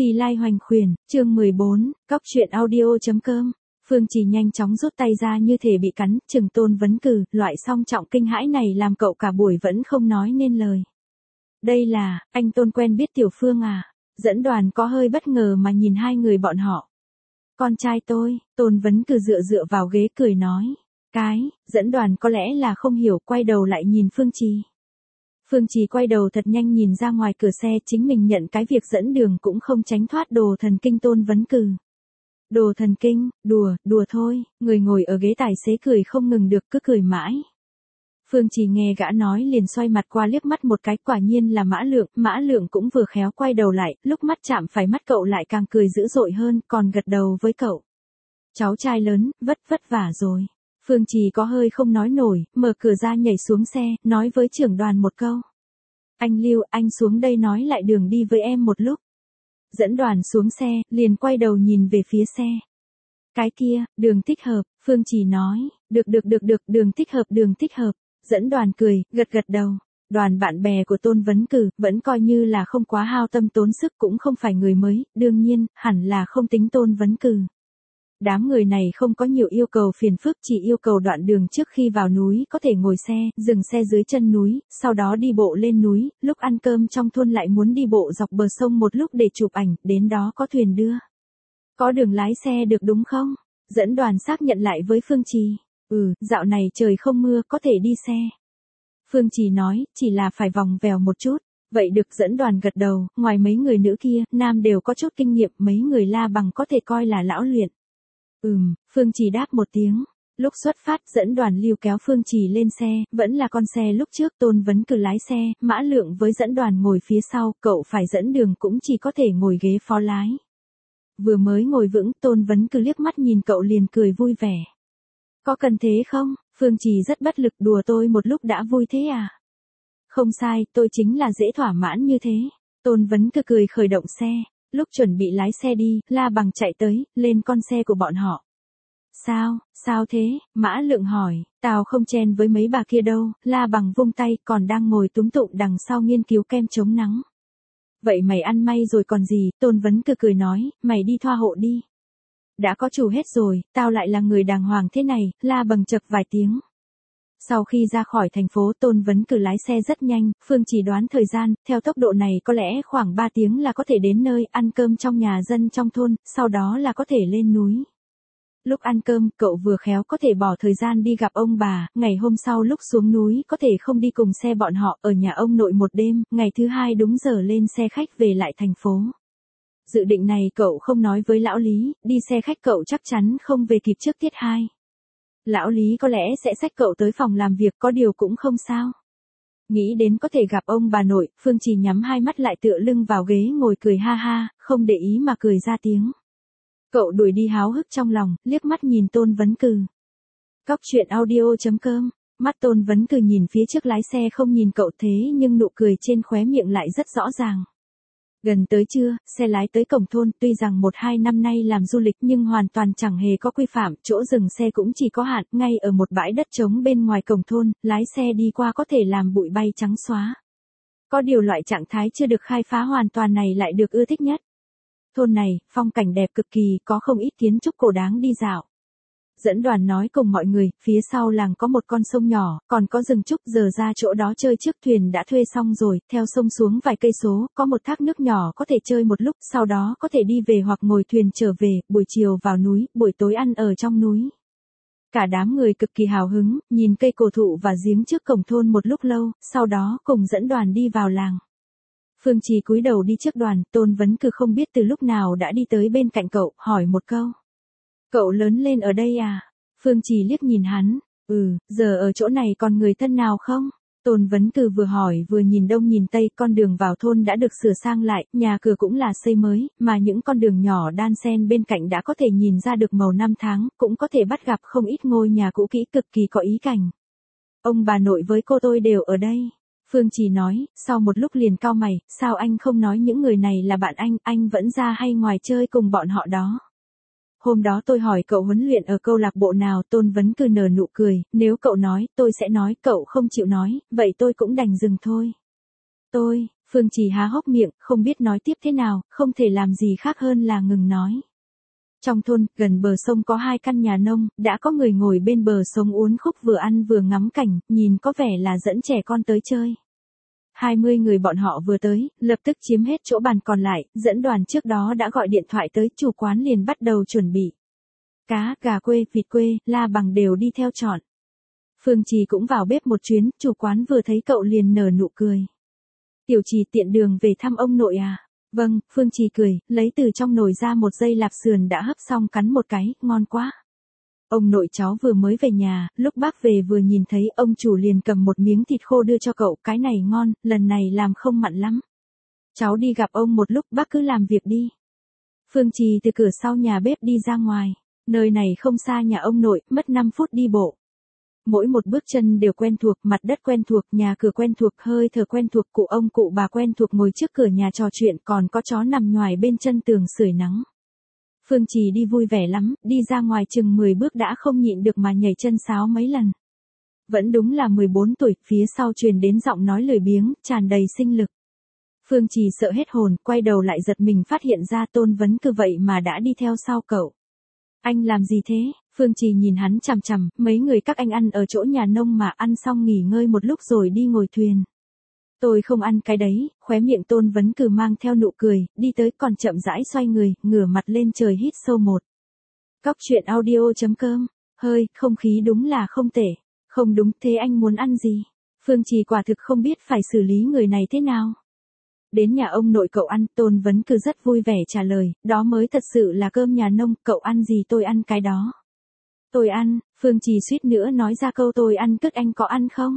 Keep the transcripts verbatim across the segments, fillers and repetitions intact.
Phi Lai Hoành Khuyển, chương mười bốn, cóc truyện audio.com. Phương Trì nhanh chóng rút tay ra như thể bị cắn, chừng Tôn Vấn Cừ, loại song trọng kinh hãi này làm cậu cả buổi vẫn không nói nên lời. Đây là, anh Tôn quen biết Tiểu Phương à? Dẫn Đoàn có hơi bất ngờ mà nhìn hai người bọn họ. Con trai tôi, Tôn Vấn Cừ dựa dựa vào ghế cười nói. Cái, Dẫn Đoàn có lẽ là không hiểu, quay đầu lại nhìn Phương Trì. Phương Trì quay đầu thật nhanh nhìn ra ngoài cửa xe, chính mình nhận cái việc dẫn đường cũng không tránh thoát đồ thần kinh Tôn Vấn Cừ. Đồ thần kinh, đùa, đùa thôi, người ngồi ở ghế tài xế cười không ngừng được, cứ cười mãi. Phương Trì nghe gã nói liền xoay mặt qua liếc mắt một cái, quả nhiên là Mã Lượng, Mã Lượng cũng vừa khéo quay đầu lại, lúc mắt chạm phải mắt cậu lại càng cười dữ dội hơn, còn gật đầu với cậu. Cháu trai lớn, vất vất vả rồi. Phương Trì có hơi không nói nổi, mở cửa ra nhảy xuống xe, nói với trưởng đoàn một câu. Anh Lưu, anh xuống đây nói lại đường đi với em một lúc. Dẫn Đoàn xuống xe, liền quay đầu nhìn về phía xe. Cái kia, đường thích hợp, Phương Trì nói, được được được được, đường thích hợp, đường thích hợp. Dẫn Đoàn cười, gật gật đầu. Đoàn bạn bè của Tôn Vấn Cừ, vẫn coi như là không quá hao tâm tốn sức, cũng không phải người mới, đương nhiên, hẳn là không tính Tôn Vấn Cừ. Đám người này không có nhiều yêu cầu phiền phức, chỉ yêu cầu đoạn đường trước khi vào núi có thể ngồi xe, dừng xe dưới chân núi, sau đó đi bộ lên núi, lúc ăn cơm trong thôn lại muốn đi bộ dọc bờ sông một lúc để chụp ảnh, đến đó có thuyền đưa. Có đường lái xe được đúng không? Dẫn Đoàn xác nhận lại với Phương Trì. Ừ, dạo này trời không mưa, có thể đi xe. Phương Trì nói, chỉ là phải vòng vèo một chút. Vậy được, Dẫn Đoàn gật đầu, ngoài mấy người nữ kia, nam đều có chút kinh nghiệm, mấy người La Bằng có thể coi là lão luyện. Ừm, Phương Trì đáp một tiếng. Lúc xuất phát, Dẫn Đoàn Lưu kéo Phương Trì lên xe, vẫn là con xe lúc trước, Tôn Vấn Cừ lái xe, Mã Lượng với Dẫn Đoàn ngồi phía sau, cậu phải dẫn đường cũng chỉ có thể ngồi ghế phó lái. Vừa mới ngồi vững, Tôn Vấn Cừ liếc mắt nhìn cậu liền cười vui vẻ. Có cần thế không? Phương Trì rất bất lực, đùa tôi một lúc đã vui thế à? Không sai, tôi chính là dễ thỏa mãn như thế. Tôn Vấn Cừ cười khởi động xe. Lúc chuẩn bị lái xe đi, La Bằng chạy tới, lên con xe của bọn họ. Sao, sao thế? Mã Lượng hỏi, tao không chen với mấy bà kia đâu, La Bằng vung tay, còn đang ngồi túm tụm đằng sau nghiên cứu kem chống nắng. Vậy mày ăn may rồi còn gì, Tôn Vấn Cừ cười nói, mày đi thoa hộ đi. Đã có chủ hết rồi, tao lại là người đàng hoàng thế này, La Bằng chập vài tiếng. Sau khi ra khỏi thành phố, Tôn Vấn Cừ lái xe rất nhanh, Phương Trì đoán thời gian, theo tốc độ này có lẽ khoảng ba tiếng là có thể đến nơi, ăn cơm trong nhà dân trong thôn, sau đó là có thể lên núi. Lúc ăn cơm, cậu vừa khéo có thể bỏ thời gian đi gặp ông bà, ngày hôm sau lúc xuống núi có thể không đi cùng xe bọn họ, ở nhà ông nội một đêm, ngày thứ hai đúng giờ lên xe khách về lại thành phố. Dự định này cậu không nói với lão Lý, đi xe khách cậu chắc chắn không về kịp trước tiết hai. Lão Lý có lẽ sẽ xách cậu tới phòng làm việc, có điều cũng không sao. Nghĩ đến có thể gặp ông bà nội, Phương Trì nhắm hai mắt lại tựa lưng vào ghế ngồi cười ha ha, không để ý mà cười ra tiếng. Cậu đuổi đi háo hức trong lòng, liếc mắt nhìn Tôn Vấn Cừ. Cóc truyện audio.com. Mắt Tôn Vấn Cừ nhìn phía trước lái xe không nhìn cậu thế nhưng nụ cười trên khóe miệng lại rất rõ ràng. Gần tới trưa, xe lái tới cổng thôn, tuy rằng một hai năm nay làm du lịch nhưng hoàn toàn chẳng hề có quy phạm, chỗ dừng xe cũng chỉ có hạn, ngay ở một bãi đất trống bên ngoài cổng thôn, lái xe đi qua có thể làm bụi bay trắng xóa. Có điều loại trạng thái chưa được khai phá hoàn toàn này lại được ưa thích nhất. Thôn này, phong cảnh đẹp cực kỳ, có không ít kiến trúc cổ đáng đi dạo. Dẫn Đoàn nói cùng mọi người, phía sau làng có một con sông nhỏ, còn có rừng trúc, giờ ra chỗ đó chơi trước, thuyền đã thuê xong rồi, theo sông xuống vài cây số, có một thác nước nhỏ có thể chơi một lúc, sau đó có thể đi về hoặc ngồi thuyền trở về, buổi chiều vào núi, buổi tối ăn ở trong núi. Cả đám người cực kỳ hào hứng, nhìn cây cổ thụ và giếng trước cổng thôn một lúc lâu, sau đó cùng Dẫn Đoàn đi vào làng. Phương Trì cúi đầu đi trước đoàn, Tôn Vấn Cừ không biết từ lúc nào đã đi tới bên cạnh cậu, hỏi một câu. Cậu lớn lên ở đây à? Phương Trì liếc nhìn hắn, ừ, giờ ở chỗ này còn người thân nào không? Tôn Vấn Cừ vừa hỏi vừa nhìn đông nhìn tây, con đường vào thôn đã được sửa sang lại, nhà cửa cũng là xây mới, mà những con đường nhỏ đan xen bên cạnh đã có thể nhìn ra được màu năm tháng, cũng có thể bắt gặp không ít ngôi nhà cũ kỹ cực kỳ có ý cảnh. Ông bà nội với cô tôi đều ở đây. Phương Trì nói, sau một lúc liền cau mày, sao anh không nói những người này là bạn anh, anh vẫn ra hay ngoài chơi cùng bọn họ đó. Hôm đó tôi hỏi cậu huấn luyện ở câu lạc bộ nào, Tôn Vấn Cừ nở nụ cười, nếu cậu nói, tôi sẽ nói, cậu không chịu nói, vậy tôi cũng đành dừng thôi. Tôi, Phương Trì há hốc miệng, không biết nói tiếp thế nào, không thể làm gì khác hơn là ngừng nói. Trong thôn, gần bờ sông có hai căn nhà nông, đã có người ngồi bên bờ sông uốn khúc vừa ăn vừa ngắm cảnh, nhìn có vẻ là dẫn trẻ con tới chơi. hai mươi người bọn họ vừa tới, lập tức chiếm hết chỗ bàn còn lại, dẫn đoàn trước đó đã gọi điện thoại tới, chủ quán liền bắt đầu chuẩn bị. Cá, gà quê, vịt quê, la bằng đều đi theo chọn. Phương Trì cũng vào bếp một chuyến, chủ quán vừa thấy cậu liền nở nụ cười. Tiểu Trì tiện đường về thăm ông nội à? Vâng, Phương Trì cười, lấy từ trong nồi ra một dây lạp sườn đã hấp xong cắn một cái, ngon quá. Ông nội cháu vừa mới về nhà, lúc bác về vừa nhìn thấy ông chủ liền cầm một miếng thịt khô đưa cho cậu, cái này ngon, lần này làm không mặn lắm. Cháu đi gặp ông một lúc, bác cứ làm việc đi. Phương Trì từ cửa sau nhà bếp đi ra ngoài, nơi này không xa nhà ông nội, mất năm phút đi bộ. Mỗi một bước chân đều quen thuộc, mặt đất quen thuộc, nhà cửa quen thuộc, hơi thở quen thuộc, cụ ông cụ bà quen thuộc ngồi trước cửa nhà trò chuyện, còn có chó nằm nhoài bên chân tường sưởi nắng. Phương Trì đi vui vẻ lắm, đi ra ngoài chừng mười bước đã không nhịn được mà nhảy chân sáo mấy lần. Vẫn đúng là mười bốn tuổi, phía sau truyền đến giọng nói lười biếng, tràn đầy sinh lực. Phương Trì sợ hết hồn, quay đầu lại giật mình phát hiện ra Tôn Vấn Cư vậy mà đã đi theo sau cậu. Anh làm gì thế? Phương Trì nhìn hắn chằm chằm, mấy người các anh ăn ở chỗ nhà nông mà, ăn xong nghỉ ngơi một lúc rồi đi ngồi thuyền. Tôi không ăn cái đấy, khóe miệng Tôn Vấn Cư mang theo nụ cười, đi tới còn chậm rãi xoay người, ngửa mặt lên trời hít sâu một. Cóc truyện audio chấm com, hơi, không khí đúng là không tệ. Không đúng, thế anh muốn ăn gì? Phương Trì quả thực không biết phải xử lý người này thế nào. Đến nhà ông nội cậu ăn, Tôn Vấn Cư rất vui vẻ trả lời, đó mới thật sự là cơm nhà nông, cậu ăn gì tôi ăn cái đó. Tôi ăn, Phương Trì suýt nữa nói ra câu tôi ăn cứt, anh có ăn không?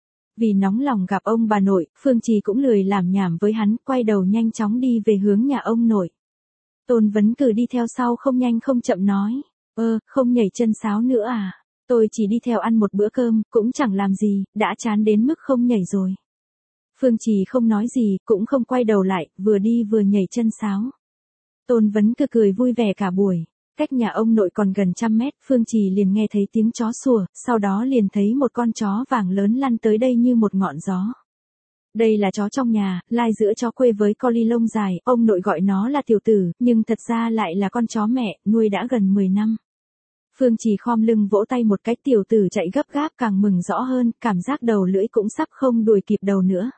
Vì nóng lòng gặp ông bà nội, Phương Trì cũng lười làm nhảm với hắn, quay đầu nhanh chóng đi về hướng nhà ông nội. Tôn Vấn Cư đi theo sau không nhanh không chậm nói, ơ, không nhảy chân sáo nữa à? Tôi chỉ đi theo ăn một bữa cơm, cũng chẳng làm gì, đã chán đến mức không nhảy rồi. Phương Trì không nói gì, cũng không quay đầu lại, vừa đi vừa nhảy chân sáo. Tôn Vấn Cư cười vui vẻ cả buổi. Cách nhà ông nội còn gần trăm mét, Phương Trì liền nghe thấy tiếng chó sủa, sau đó liền thấy một con chó vàng lớn lăn tới đây như một ngọn gió. Đây là chó trong nhà, lai giữa chó quê với collie lông dài, ông nội gọi nó là tiểu tử, nhưng thật ra lại là con chó mẹ, nuôi đã gần mười năm. Phương Trì khom lưng vỗ tay một cái, tiểu tử chạy gấp gáp càng mừng rõ hơn, cảm giác đầu lưỡi cũng sắp không đuổi kịp đầu nữa.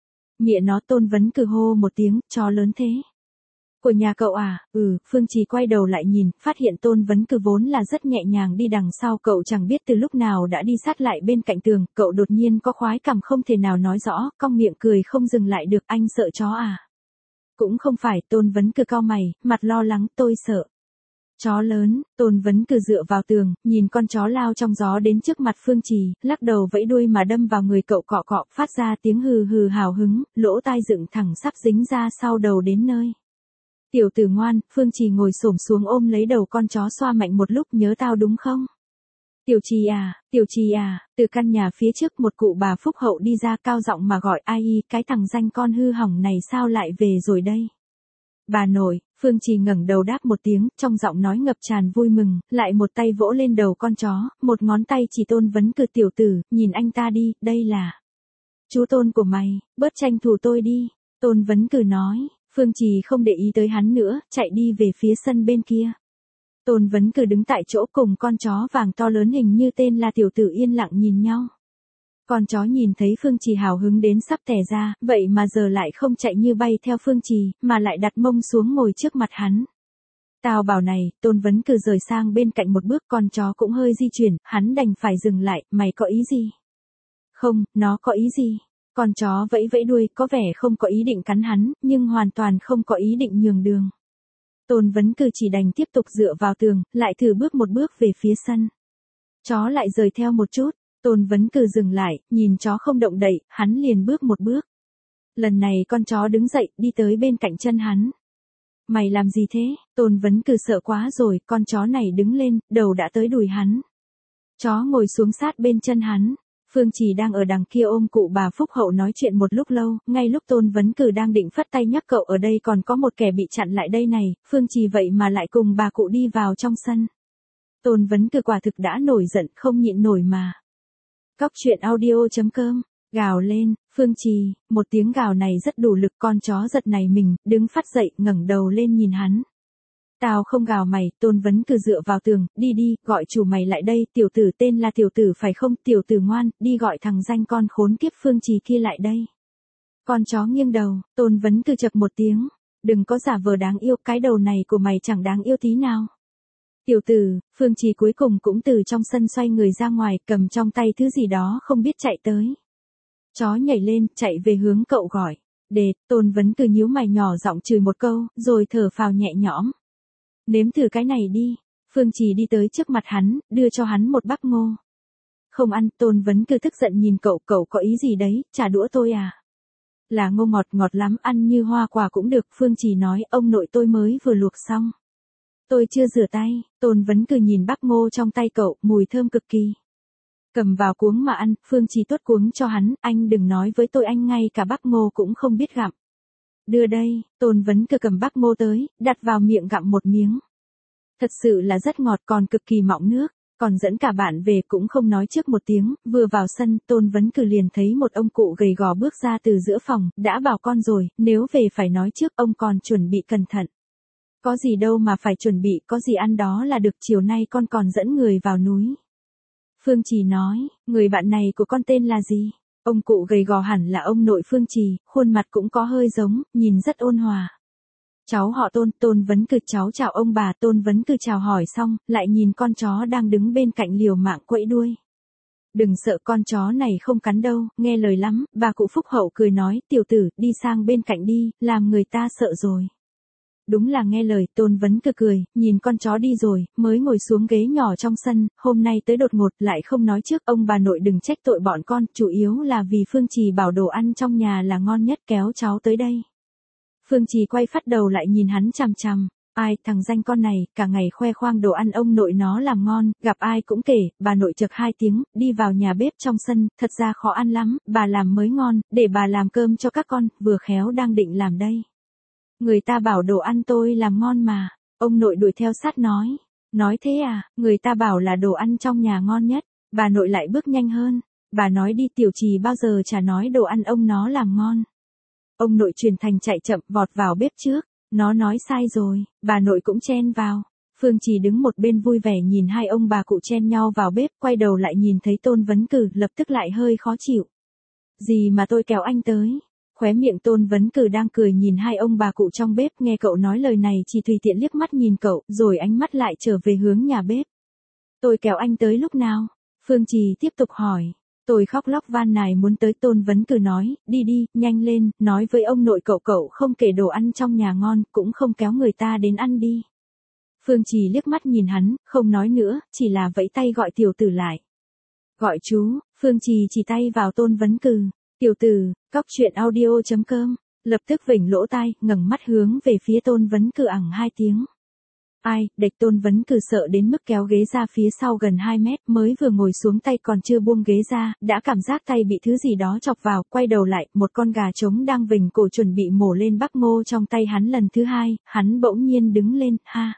Mẹ nó, Tôn Vấn Cư hô một tiếng, chó lớn thế. Của nhà cậu à? Ừ, Phương Trì quay đầu lại nhìn, phát hiện Tôn Vấn Cư vốn là rất nhẹ nhàng đi đằng sau cậu, chẳng biết từ lúc nào đã đi sát lại bên cạnh tường, cậu đột nhiên có khoái cảm không thể nào nói rõ, cong miệng cười không dừng lại được, anh sợ chó à? Cũng không phải, Tôn Vấn Cư cau mày, mặt lo lắng, tôi sợ. Chó lớn, Tôn Vấn Cư dựa vào tường, nhìn con chó lao trong gió đến trước mặt Phương Trì, lắc đầu vẫy đuôi mà đâm vào người cậu, cọ cọ, phát ra tiếng hừ hừ hào hứng, lỗ tai dựng thẳng sắp dính ra sau đầu đến nơi. Tiểu tử ngoan, Phương Trì ngồi xổm xuống ôm lấy đầu con chó xoa mạnh một lúc, nhớ tao đúng không? Tiểu Trì à, Tiểu Trì à, từ căn nhà phía trước một cụ bà phúc hậu đi ra cao giọng mà gọi, ai y, cái thằng danh con hư hỏng này sao lại về rồi đây? Bà nội, Phương Trì ngẩng đầu đáp một tiếng, trong giọng nói ngập tràn vui mừng, lại một tay vỗ lên đầu con chó, một ngón tay chỉ Tôn Vấn Cư, tiểu tử, nhìn anh ta đi, đây là chú Tôn của mày, bớt tranh thủ tôi đi, Tôn Vấn Cư nói. Phương Trì không để ý tới hắn nữa, chạy đi về phía sân bên kia. Tôn Vấn Cư đứng tại chỗ cùng con chó vàng to lớn hình như tên là tiểu tử yên lặng nhìn nhau. Con chó nhìn thấy Phương Trì hào hứng đến sắp tè ra, vậy mà giờ lại không chạy như bay theo Phương Trì, mà lại đặt mông xuống ngồi trước mặt hắn. Tao bảo này, Tôn Vấn Cư rời sang bên cạnh một bước, con chó cũng hơi di chuyển, hắn đành phải dừng lại, mày có ý gì? Không, nó có ý gì? Con chó vẫy vẫy đuôi, có vẻ không có ý định cắn hắn, nhưng hoàn toàn không có ý định nhường đường. Tôn Vấn Cư chỉ đành tiếp tục dựa vào tường, lại thử bước một bước về phía sân. Chó lại rời theo một chút, Tôn Vấn Cư dừng lại, nhìn chó không động đậy, hắn liền bước một bước. Lần này con chó đứng dậy, đi tới bên cạnh chân hắn. Mày làm gì thế? Tôn Vấn Cư sợ quá rồi, con chó này đứng lên, đầu đã tới đùi hắn. Chó ngồi xuống sát bên chân hắn. Phương Trì đang ở đằng kia ôm cụ bà phúc hậu nói chuyện một lúc lâu, ngay lúc Tôn Vấn Cư đang định phất tay nhắc cậu ở đây còn có một kẻ bị chặn lại đây này, Phương Trì vậy mà lại cùng bà cụ đi vào trong sân. Tôn Vấn Cư quả thực đã nổi giận, không nhịn nổi mà. Cóc truyện audio chấm com Gào lên, Phương Trì, một tiếng gào này rất đủ lực, con chó giật này mình, đứng phát dậy, ngẩng đầu lên nhìn hắn. Tao không gào mày, Tôn Vấn Cừ dựa vào tường, đi đi, gọi chủ mày lại đây, tiểu tử tên là tiểu tử phải không, tiểu tử ngoan, đi gọi thằng danh con khốn kiếp Phương Trì kia lại đây. Con chó nghiêng đầu, Tôn Vấn Cừ chập một tiếng, đừng có giả vờ đáng yêu, cái đầu này của mày chẳng đáng yêu tí nào. Tiểu tử, Phương Trì cuối cùng cũng từ trong sân xoay người ra ngoài, cầm trong tay thứ gì đó không biết chạy tới. Chó nhảy lên, chạy về hướng cậu gọi. Để, Tôn Vấn Cừ nhíu mày nhỏ giọng chửi một câu, rồi thở phào nhẹ nhõm. Nếm thử cái này đi. Phương Trì đi tới trước mặt hắn, đưa cho hắn một bắp ngô. Không ăn, Tôn Vấn Cừ tức giận nhìn cậu, cậu có ý gì đấy, trả đũa tôi à? Là ngô ngọt ngọt lắm, ăn như hoa quả cũng được, Phương Trì nói, ông nội tôi mới vừa luộc xong. Tôi chưa rửa tay, Tôn Vấn Cừ nhìn bắp ngô trong tay cậu, mùi thơm cực kỳ. Cầm vào cuống mà ăn, Phương Trì tuốt cuống cho hắn, anh đừng nói với tôi anh ngay cả bắp ngô cũng không biết gặm. Đưa đây, Tôn Vấn Cừ cầm bắp ngô tới, đặt vào miệng gặm một miếng. Thật sự là rất ngọt còn cực kỳ mọng nước, còn dẫn cả bạn về cũng không nói trước một tiếng, vừa vào sân, Tôn Vấn Cừ liền thấy một ông cụ gầy gò bước ra từ giữa phòng, đã bảo con rồi, nếu về phải nói trước, ông còn chuẩn bị cẩn thận. Có gì đâu mà phải chuẩn bị, có gì ăn đó là được, chiều nay con còn dẫn người vào núi. Phương Trì nói, người bạn này của con tên là gì? Ông cụ gầy gò hẳn là ông nội Phương Trì, khuôn mặt cũng có hơi giống, nhìn rất ôn hòa. Cháu họ Tôn, Tôn Vấn Cừ cháu chào ông bà, Tôn Vấn Cừ chào hỏi xong, lại nhìn con chó đang đứng bên cạnh liều mạng quẫy đuôi. Đừng sợ, con chó này không cắn đâu, nghe lời lắm, bà cụ phúc hậu cười nói, tiểu tử, đi sang bên cạnh đi, làm người ta sợ rồi. Đúng là nghe lời, Tôn Vấn Cừ cười, nhìn con chó đi rồi, mới ngồi xuống ghế nhỏ trong sân, hôm nay tới đột ngột lại không nói trước, ông bà nội đừng trách tội bọn con, chủ yếu là vì Phương Trì bảo đồ ăn trong nhà là ngon nhất, kéo cháu tới đây. Phương Trì quay phát đầu lại nhìn hắn chằm chằm, ai, thằng danh con này, cả ngày khoe khoang đồ ăn ông nội nó làm ngon, gặp ai cũng kể, bà nội chực hai tiếng, đi vào nhà bếp trong sân, thật ra khó ăn lắm, bà làm mới ngon, để bà làm cơm cho các con, vừa khéo đang định làm đây. Người ta bảo đồ ăn tôi làm ngon mà, ông nội đuổi theo sát nói, nói thế à, người ta bảo là đồ ăn trong nhà ngon nhất, bà nội lại bước nhanh hơn, bà nói đi tiểu Trì bao giờ chả nói đồ ăn ông nó làm ngon. Ông nội truyền thành chạy chậm vọt vào bếp trước, nó nói sai rồi, bà nội cũng chen vào. Phương Trì đứng một bên vui vẻ nhìn hai ông bà cụ chen nhau vào bếp, quay đầu lại nhìn thấy Tôn Vấn Cừ, lập tức lại hơi khó chịu. Gì mà tôi kéo anh tới? Khóe miệng Tôn Vấn Cừ đang cười nhìn hai ông bà cụ trong bếp, nghe cậu nói lời này chỉ tùy tiện liếc mắt nhìn cậu, rồi ánh mắt lại trở về hướng nhà bếp. Tôi kéo anh tới lúc nào? Phương Trì tiếp tục hỏi. Tôi khóc lóc van nài muốn tới, Tôn Vấn Cừ nói, đi đi, nhanh lên, nói với ông nội cậu cậu không kể đồ ăn trong nhà ngon, cũng không kéo người ta đến ăn đi. Phương Trì liếc mắt nhìn hắn, không nói nữa, chỉ là vẫy tay gọi tiểu tử lại. Gọi chú, Phương Trì chỉ tay vào Tôn Vấn Cừ, tiểu tử, cóc truyện audio chấm com, lập tức vểnh lỗ tai, ngẩng mắt hướng về phía Tôn Vấn Cừ ẳng hai tiếng. Ai, địch Tôn Vấn Cừ sợ đến mức kéo ghế ra phía sau gần hai mét, mới vừa ngồi xuống tay còn chưa buông ghế ra, đã cảm giác tay bị thứ gì đó chọc vào, quay đầu lại, một con gà trống đang vình cổ chuẩn bị mổ lên bắp ngô trong tay hắn lần thứ hai, hắn bỗng nhiên đứng lên, ha.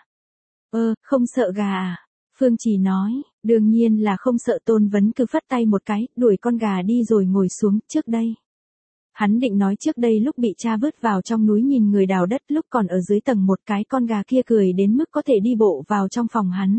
Ơ, không sợ gà à? Phương Trì nói, đương nhiên là không sợ. Tôn Vấn Cừ phất tay một cái, đuổi con gà đi rồi ngồi xuống, trước đây. Hắn định nói trước đây lúc bị cha vứt vào trong núi nhìn người đào đất, lúc còn ở dưới tầng một cái con gà kia cười đến mức có thể đi bộ vào trong phòng hắn.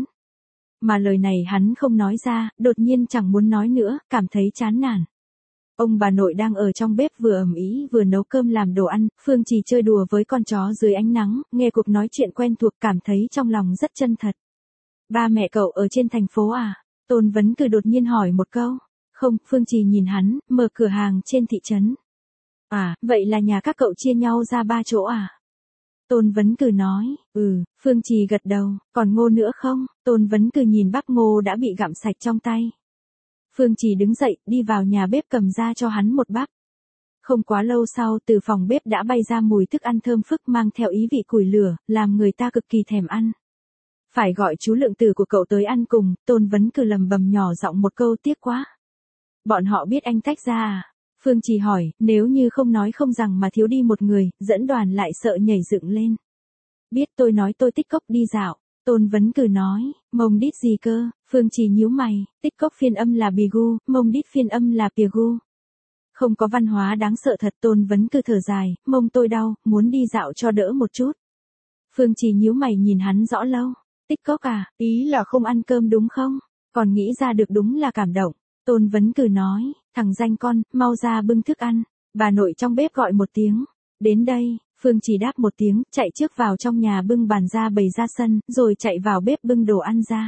Mà lời này hắn không nói ra, đột nhiên chẳng muốn nói nữa, cảm thấy chán nản. Ông bà nội đang ở trong bếp vừa ầm ĩ vừa nấu cơm làm đồ ăn, Phương Trì chơi đùa với con chó dưới ánh nắng, nghe cuộc nói chuyện quen thuộc cảm thấy trong lòng rất chân thật. Ba mẹ cậu ở trên thành phố à? Tôn Vấn Cừ đột nhiên hỏi một câu. Không, Phương Trì nhìn hắn, mở cửa hàng trên thị trấn. À, vậy là nhà các cậu chia nhau ra ba chỗ à? Tôn Vấn Cừ nói, ừ, Phương Trì gật đầu, còn ngô nữa không? Tôn Vấn Cừ nhìn bắp ngô đã bị gặm sạch trong tay. Phương Trì đứng dậy, đi vào nhà bếp cầm ra cho hắn một bắp. Không quá lâu sau, từ phòng bếp đã bay ra mùi thức ăn thơm phức mang theo ý vị củi lửa, làm người ta cực kỳ thèm ăn. Phải gọi chú lượng tử của cậu tới ăn cùng, Tôn Vấn Cừ lầm bầm nhỏ giọng một câu, tiếc quá. Bọn họ biết anh tách ra à? Phương Trì hỏi, nếu như không nói không rằng mà thiếu đi một người, dẫn đoàn lại sợ nhảy dựng lên. Biết, tôi nói tôi tích cốc đi dạo. Tôn Vấn Cừ nói, mông đít gì cơ? Phương Trì nhíu mày, tích cốc phiên âm là bì gu, mông đít phiên âm là pìa gu. Không có văn hóa đáng sợ thật. Tôn Vấn Cừ thở dài, mông tôi đau, muốn đi dạo cho đỡ một chút. Phương Trì nhíu mày nhìn hắn rõ lâu. Tích cốc à, ý là không ăn cơm đúng không? Còn nghĩ ra được đúng là cảm động. Tôn Vấn Cừ nói, thằng danh con, mau ra bưng thức ăn. Bà nội trong bếp gọi một tiếng. Đến đây, Phương Trì đáp một tiếng, chạy trước vào trong nhà bưng bàn ra bày ra sân, rồi chạy vào bếp bưng đồ ăn ra.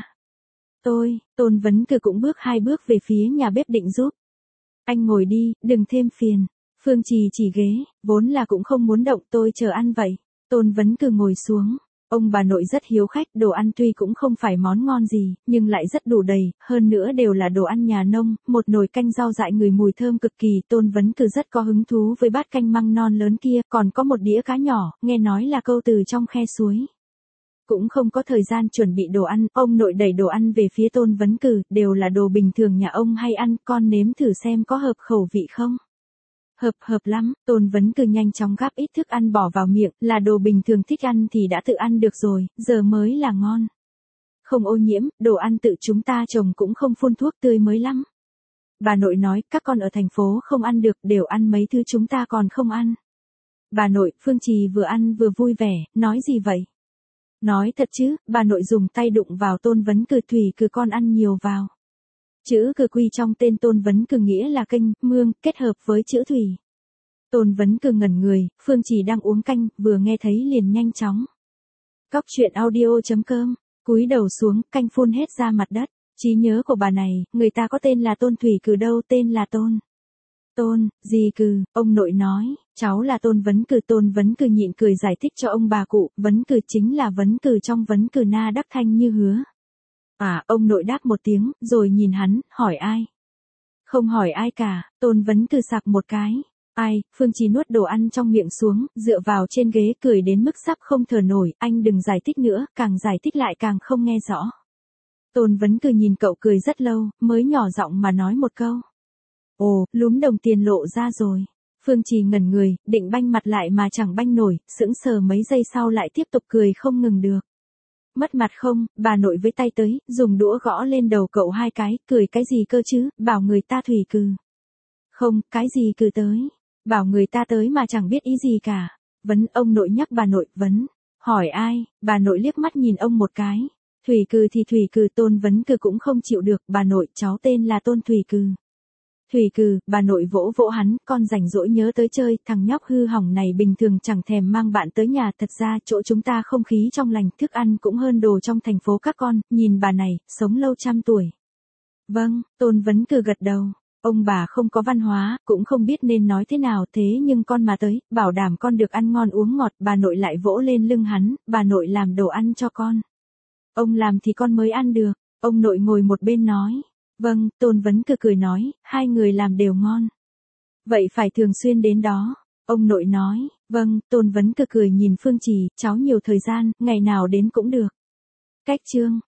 Tôi, Tôn Vấn Cừ cũng bước hai bước về phía nhà bếp định giúp. Anh ngồi đi, đừng thêm phiền. Phương Trì chỉ ghế, vốn là cũng không muốn động, tôi chờ ăn vậy. Tôn Vấn Cừ ngồi xuống. Ông bà nội rất hiếu khách, đồ ăn tuy cũng không phải món ngon gì, nhưng lại rất đủ đầy, hơn nữa đều là đồ ăn nhà nông, một nồi canh rau dại người mùi thơm cực kỳ. Tôn Vấn Cừ rất có hứng thú với bát canh măng non lớn kia, còn có một đĩa cá nhỏ, nghe nói là câu từ trong khe suối. Cũng không có thời gian chuẩn bị đồ ăn, ông nội đẩy đồ ăn về phía Tôn Vấn Cừ, đều là đồ bình thường nhà ông hay ăn, con nếm thử xem có hợp khẩu vị không. Hợp hợp lắm. Tôn Vấn Cừ nhanh chóng gắp ít thức ăn bỏ vào miệng, là đồ bình thường thích ăn thì đã tự ăn được rồi, giờ mới là ngon. Không ô nhiễm, đồ ăn tự chúng ta trồng cũng không phun thuốc, tươi mới lắm. Bà nội nói, các con ở thành phố không ăn được, đều ăn mấy thứ chúng ta còn không ăn. Bà nội, Phương Trì vừa ăn vừa vui vẻ, nói gì vậy? Nói thật chứ, bà nội dùng tay đụng vào Tôn Vấn Cừ, Thủy Cừ con ăn nhiều vào. Chữ Cừ quy trong tên Tôn Vấn Cừ nghĩa là kênh, mương, kết hợp với chữ thủy. Tôn Vấn Cừ ngẩn người, Phương Trì đang uống canh, vừa nghe thấy liền nhanh chóng. Cóc truyện audio chấm com, cúi đầu xuống, canh phun hết ra mặt đất. Trí nhớ của bà này, người ta có tên là Tôn Thủy Cừ đâu, tên là Tôn. Tôn, gì Cừ, ông nội nói, cháu là Tôn Vấn Cừ. Tôn Vấn Cừ nhịn cười giải thích cho ông bà cụ, Vấn Cừ chính là Vấn Cừ trong Vấn Cừ Na Đắc Thanh như hứa. À, ông nội đáp một tiếng, rồi nhìn hắn, hỏi ai? Không hỏi ai cả. Tôn Vấn Cừ sặc một cái. Ai? Phương Trì nuốt đồ ăn trong miệng xuống, dựa vào trên ghế cười đến mức sắp không thở nổi, anh đừng giải thích nữa, càng giải thích lại càng không nghe rõ. Tôn Vấn Cừ nhìn cậu cười rất lâu, mới nhỏ giọng mà nói một câu. Ồ, lúm đồng tiền lộ ra rồi. Phương Trì ngẩn người, định banh mặt lại mà chẳng banh nổi, sững sờ mấy giây sau lại tiếp tục cười không ngừng được. Mất mặt không? Bà nội với tay tới, dùng đũa gõ lên đầu cậu hai cái, cười cái gì cơ chứ, bảo người ta Thủy Cừ. Không, cái gì Cừ tới. Bảo người ta tới mà chẳng biết ý gì cả. Vấn, ông nội nhắc bà nội, Vấn. Hỏi ai? Bà nội liếc mắt nhìn ông một cái. Thủy Cừ thì Thủy Cừ. Tôn Vấn Cừ cũng không chịu được, bà nội, cháu tên là Tôn Thủy Cừ. Thủy Cừ, bà nội vỗ vỗ hắn, con rảnh rỗi nhớ tới chơi, thằng nhóc hư hỏng này bình thường chẳng thèm mang bạn tới nhà, thật ra chỗ chúng ta không khí trong lành, thức ăn cũng hơn đồ trong thành phố các con, nhìn bà này, sống lâu trăm tuổi. Vâng, Tôn Vấn Cừ gật đầu, ông bà không có văn hóa, cũng không biết nên nói thế nào, thế nhưng con mà tới, bảo đảm con được ăn ngon uống ngọt, bà nội lại vỗ lên lưng hắn, bà nội làm đồ ăn cho con. Ông làm thì con mới ăn được, ông nội ngồi một bên nói. Vâng, Tôn Vấn Cừ cười nói, hai người làm đều ngon. Vậy phải thường xuyên đến đó. Ông nội nói, vâng, Tôn Vấn Cừ cười nhìn Phương Trì, cháu nhiều thời gian, ngày nào đến cũng được. Cách chương.